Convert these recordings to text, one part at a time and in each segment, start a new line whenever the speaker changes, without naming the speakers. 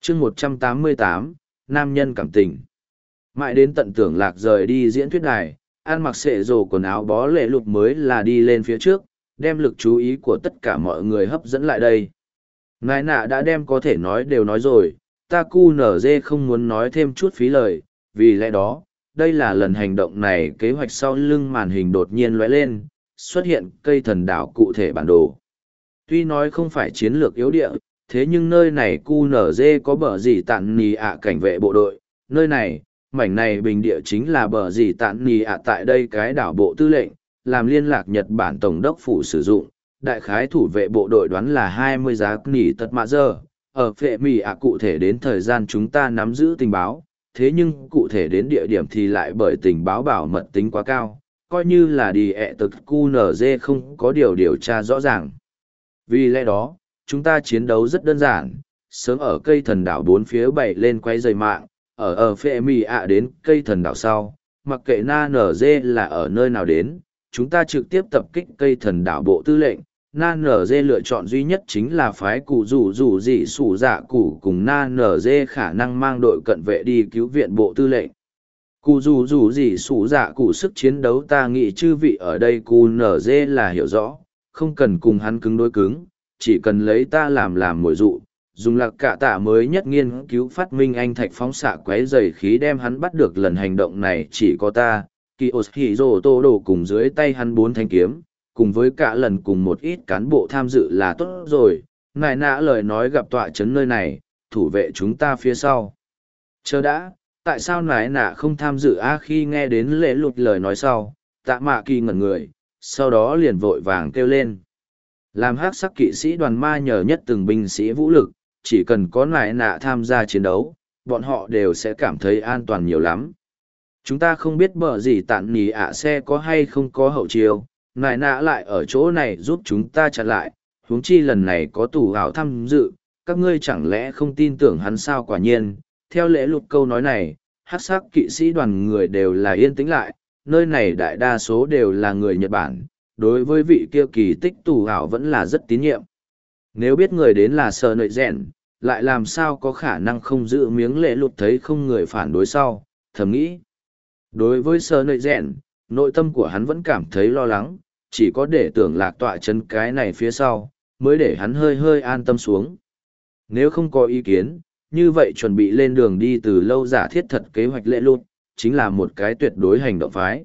chương 188, nam nhân cảm tình. Mãi đến tận Tưởng Lạc rời đi diễn thuyết đài, ăn mặc xệ rồ quần áo bó lệ lục mới là đi lên phía trước, đem lực chú ý của tất cả mọi người hấp dẫn lại đây. Nại nạ đã đem có thể nói đều nói rồi, ta cu nở dê không muốn nói thêm chút phí lời, vì lẽ đó, đây là lần hành động này kế hoạch sau lưng màn hình đột nhiên lóe lên, xuất hiện cây thần đảo cụ thể bản đồ. Tuy nói không phải chiến lược yếu địa, thế nhưng nơi này cu nở dê có bờ gì tạn nì ạ cảnh vệ bộ đội, nơi này, mảnh này bình địa chính là bờ gì tạn nì ạ tại đây cái đảo bộ tư lệnh, làm liên lạc Nhật Bản Tổng đốc phủ sử dụng, đại khái thủ vệ bộ đội đoán là 20 giá nỉ tật mạ giờ, ở phệ mì ạ cụ thể đến thời gian chúng ta nắm giữ tình báo, thế nhưng cụ thể đến địa điểm thì lại bởi tình báo bảo mật tính quá cao, coi như là đi ẹ tật cu nở dê không có điều tra rõ ràng. Vì lẽ đó, chúng ta chiến đấu rất đơn giản, sớm ở cây thần đảo bốn phía bảy lên quay dày mạng, ở phệ mì ạ đến cây thần đảo sau, mặc kệ na nở dê là ở nơi nào đến, chúng ta trực tiếp tập kích cây thần đảo bộ tư lệnh. Na nở dê lựa chọn duy nhất chính là phái cụ rủ dị sủ dạ cụ cùng na nở dê khả năng mang đội cận vệ đi cứu viện bộ tư lệnh. Cụ rủ dị sủ dạ cụ sức chiến đấu ta nghĩ chư vị ở đây cụ nở dê là hiểu rõ, không cần cùng hắn cứng đối cứng, chỉ cần lấy ta làm mồi dụ, dùng lạc cả tạ mới nhất nghiên cứu phát minh anh thạch phóng xạ quấy dày khí đem hắn bắt được. Lần hành động này chỉ có ta, Kiyoshiro Todo cùng dưới tay hắn 4 thanh kiếm, cùng với cả lần cùng một ít cán bộ tham dự là tốt rồi. Nại nã lời nói gặp tọa chấn nơi này, thủ vệ chúng ta phía sau. Chờ đã, tại sao nại nã không tham dự khi nghe đến lễ lụt lời nói sau, Tạ Mạ Kỳ ngẩn người, sau đó liền vội vàng kêu lên. Làm hắc sắc kỵ sĩ đoàn ma nhờ nhất từng binh sĩ vũ lực, chỉ cần có nại nã tham gia chiến đấu, bọn họ đều sẽ cảm thấy an toàn nhiều lắm. Chúng ta không biết bờ gì tạn nì ạ xe có hay không có hậu chiêu, nại nã lại ở chỗ này giúp chúng ta chặn lại, huống chi lần này có tù hào tham dự, các ngươi chẳng lẽ không tin tưởng hắn sao? Quả nhiên, theo lễ lục câu nói này, hắc sắc kỵ sĩ đoàn người đều là yên tĩnh lại, nơi này đại đa số đều là người Nhật Bản, đối với vị kia kỳ tích tù hào vẫn là rất tín nhiệm. Nếu biết người đến là sờ nợi rèn, lại làm sao có khả năng không giữ miếng lễ lục thấy không người phản đối sau, thầm nghĩ. Đối với sờ nợi rèn, nội tâm của hắn vẫn cảm thấy lo lắng, chỉ có để Tưởng Lạc tọa chân cái này phía sau, mới để hắn hơi an tâm xuống. Nếu không có ý kiến, như vậy chuẩn bị lên đường đi từ lâu giả thiết thật kế hoạch lễ lụt, chính là một cái tuyệt đối hành động phái.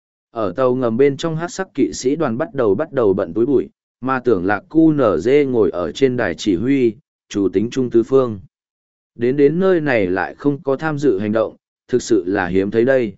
Ở tàu ngầm bên trong hắc sắc kỵ sĩ đoàn bắt đầu bận túi bụi, mà Tưởng Lạc QNZ ngồi ở trên đài chỉ huy, chủ tính trung tứ phương. Đến nơi này lại không có tham dự hành động, thực sự là hiếm thấy đây.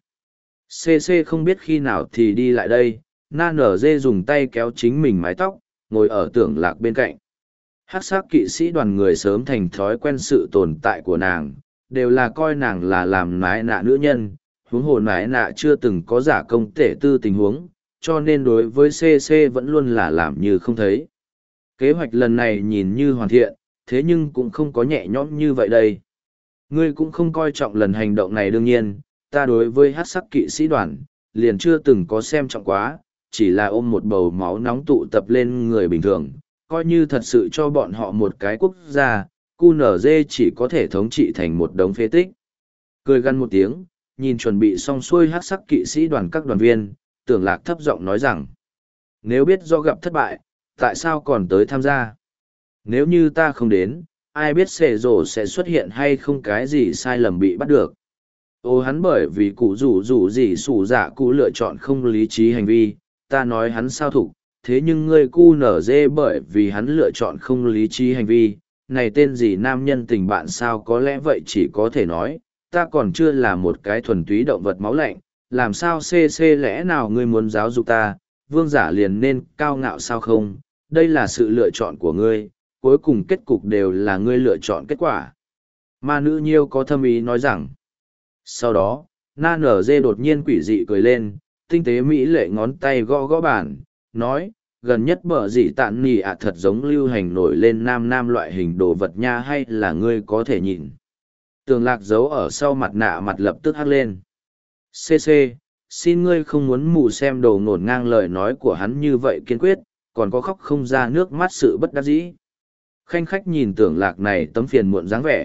CC không biết khi nào thì đi lại đây, na nở dê dùng tay kéo chính mình mái tóc, ngồi ở Tưởng Lạc bên cạnh. Hắc sắc kỵ sĩ đoàn người sớm thành thói quen sự tồn tại của nàng, đều là coi nàng là làm nái nạ nữ nhân, huống hồ nái nạ chưa từng có giả công tể tư tình huống, cho nên đối với CC vẫn luôn là làm như không thấy. Kế hoạch lần này nhìn như hoàn thiện, thế nhưng cũng không có nhẹ nhõm như vậy đây. Ngươi cũng không coi trọng lần hành động này đương nhiên, ta đối với hắc sắc kỵ sĩ đoàn, liền chưa từng có xem trọng quá, chỉ là ôm một bầu máu nóng tụ tập lên người bình thường, coi như thật sự cho bọn họ một cái quốc gia, QNZ chỉ có thể thống trị thành một đống phế tích. Cười gằn một tiếng, nhìn chuẩn bị xong xuôi hắc sắc kỵ sĩ đoàn các đoàn viên, Tưởng Lạc thấp giọng nói rằng, nếu biết do gặp thất bại, tại sao còn tới tham gia? Nếu như ta không đến, ai biết xệ rổ sẽ xuất hiện hay không cái gì sai lầm bị bắt được. Ô hắn bởi vì cụ rủ gì sủ dạ cụ lựa chọn không lý trí hành vi, ta nói hắn sao thục, thế nhưng ngươi cu nở dê bởi vì hắn lựa chọn không lý trí hành vi, này tên gì nam nhân tình bạn sao? Có lẽ vậy chỉ có thể nói, ta còn chưa là một cái thuần túy động vật máu lạnh, làm sao lẽ nào ngươi muốn giáo dục ta, vương giả liền nên cao ngạo sao không? Đây là sự lựa chọn của ngươi, cuối cùng kết cục đều là ngươi lựa chọn kết quả. Ma nữ nhiêu có thâm ý nói rằng, sau đó, na nở dê đột nhiên quỷ dị cười lên, tinh tế mỹ lệ ngón tay gõ bàn, nói, gần nhất bở gì tạn nỉ ạ thật giống lưu hành nổi lên nam loại hình đồ vật nha, hay là ngươi có thể nhìn. Tưởng Lạc giấu ở sau mặt nạ mặt lập tức hắc lên. CC, xin ngươi không muốn mù xem đồ ngổn ngang lời nói của hắn như vậy kiên quyết, còn có khóc không ra nước mắt sự bất đắc dĩ. Khanh khách nhìn Tưởng Lạc này tấm phiền muộn dáng vẻ,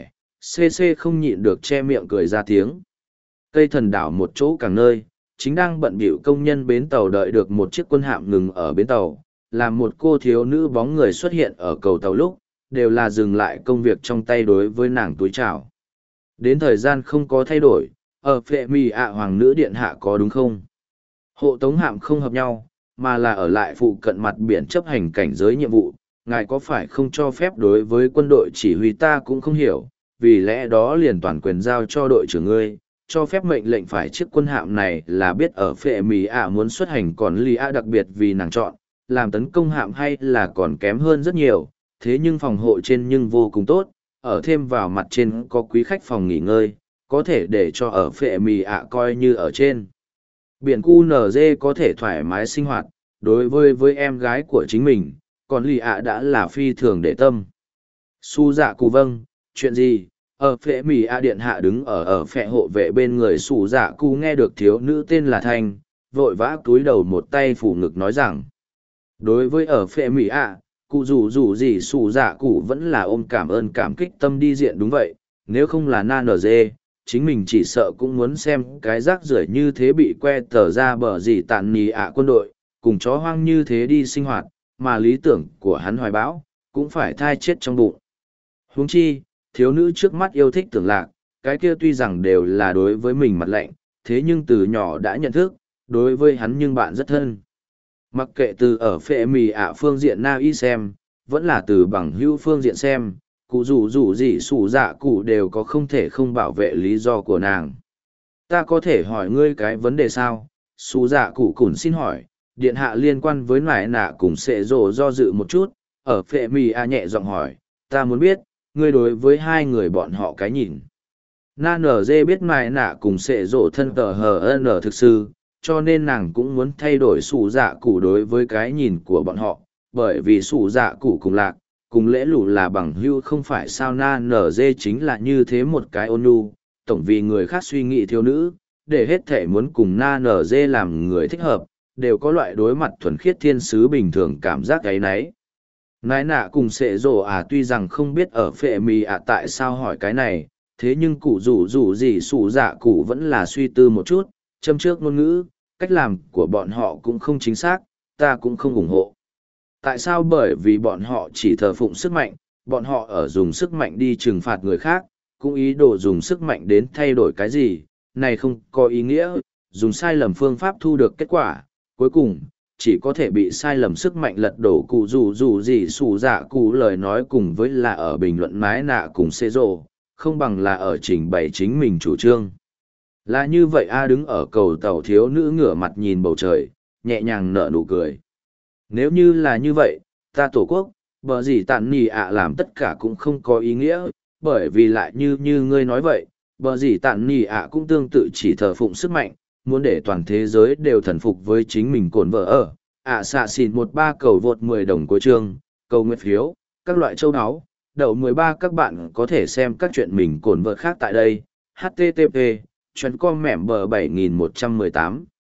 CC không nhịn được che miệng cười ra tiếng. Cây thần đảo một chỗ càng nơi, chính đang bận bịu công nhân bến tàu đợi được một chiếc quân hạm ngừng ở bến tàu, làm một cô thiếu nữ bóng người xuất hiện ở cầu tàu lúc, đều là dừng lại công việc trong tay đối với nàng túi chào. Đến thời gian không có thay đổi, ở phệ mì ạ hoàng nữ điện hạ có đúng không? Hộ tống hạm không hợp nhau, mà là ở lại phụ cận mặt biển chấp hành cảnh giới nhiệm vụ, ngài có phải không cho phép đối với quân đội chỉ huy ta cũng không hiểu, vì lẽ đó liền toàn quyền giao cho đội trưởng ngươi, cho phép mệnh lệnh phải chiếc quân hạm này là biết ở phệ mì ạ muốn xuất hành còn lì ạ đặc biệt vì nàng chọn, làm tấn công hạm hay là còn kém hơn rất nhiều, thế nhưng phòng hộ trên nhưng vô cùng tốt, ở thêm vào mặt trên có quý khách phòng nghỉ ngơi, có thể để cho ở phệ mì ạ coi như ở trên. Biển QNZ có thể thoải mái sinh hoạt, đối với em gái của chính mình, còn lì ạ đã là phi thường để tâm. Su dạ cụ vâng, chuyện gì? Ở phệ mì ạ điện hạ đứng ở phệ hộ vệ bên người su dạ cụ nghe được thiếu nữ tên là Thanh, vội vã túi đầu một tay phủ ngực nói rằng. Đối với ở phệ mì ạ, cụ dù gì su dạ cụ vẫn là ôm cảm ơn cảm kích tâm đi diện đúng vậy, nếu không là na nở dê chính mình chỉ sợ cũng muốn xem cái rác rưởi như thế bị que tờ ra bờ gì tàn nì ạ quân đội, cùng chó hoang như thế đi sinh hoạt, mà lý tưởng của hắn hoài bão, cũng phải thai chết trong bụng. Huống chi, thiếu nữ trước mắt yêu thích tưởng lạc, cái kia tuy rằng đều là đối với mình mặt lạnh, thế nhưng từ nhỏ đã nhận thức, đối với hắn nhưng bạn rất thân. Mặc kệ từ ở phệ mì ạ phương diện na y xem, vẫn là từ bằng hữu phương diện xem, cụ dù gì sủ dạ cụ đều có không thể không bảo vệ lý do của nàng. Ta có thể hỏi ngươi cái vấn đề sao? Sủ dạ cụ cùn xin hỏi, điện hạ liên quan với nải nạ cùng sệ rồ do dự một chút, ở phệ mì a nhẹ giọng hỏi, ta muốn biết, ngươi đối với hai người bọn họ cái nhìn. Na nở dê biết nải nạ cùng sệ rồ thân tờ hờ n thực sự, cho nên nàng cũng muốn thay đổi sủ dạ cụ đối với cái nhìn của bọn họ, bởi vì sủ dạ cụ cùng lạc, cùng lễ lù là bằng hưu không phải sao na nở dê chính là như thế một cái ôn nhu, tổng vì người khác suy nghĩ thiếu nữ, để hết thể muốn cùng na nở dê làm người thích hợp, đều có loại đối mặt thuần khiết thiên sứ bình thường cảm giác ấy nấy. Nái nạ cùng sệ rồ tuy rằng không biết ở phệ mì tại sao hỏi cái này, thế nhưng cụ rủ gì sủ dạ cụ vẫn là suy tư một chút, châm trước ngôn ngữ, cách làm của bọn họ cũng không chính xác, ta cũng không ủng hộ. Tại sao? Bởi vì bọn họ chỉ thờ phụng sức mạnh, bọn họ ở dùng sức mạnh đi trừng phạt người khác, cũng ý đồ dùng sức mạnh đến thay đổi cái gì, này không có ý nghĩa, dùng sai lầm phương pháp thu được kết quả, cuối cùng, chỉ có thể bị sai lầm sức mạnh lật đổ cụ dù gì xù dạ cụ lời nói cùng với là ở bình luận mái nạ cùng xê rồ, không bằng là ở trình bày chính mình chủ trương. Là như vậy đứng ở cầu tàu thiếu nữ ngửa mặt nhìn bầu trời, nhẹ nhàng nở nụ cười. Nếu như là như vậy, ta tổ quốc, bờ gì tàn nì làm tất cả cũng không có ý nghĩa, bởi vì lại như ngươi nói vậy, bờ gì tàn nì cũng tương tự chỉ thờ phụng sức mạnh, muốn để toàn thế giới đều thần phục với chính mình cồn vợ ở. Xạ xỉn 13 cầu vượt 10 đồng cuối chương, cầu nguyện phiếu, các loại châu áo, đậu 13 các bạn có thể xem các chuyện mình cồn vợ khác tại đây. http://com mẻm bờ 7118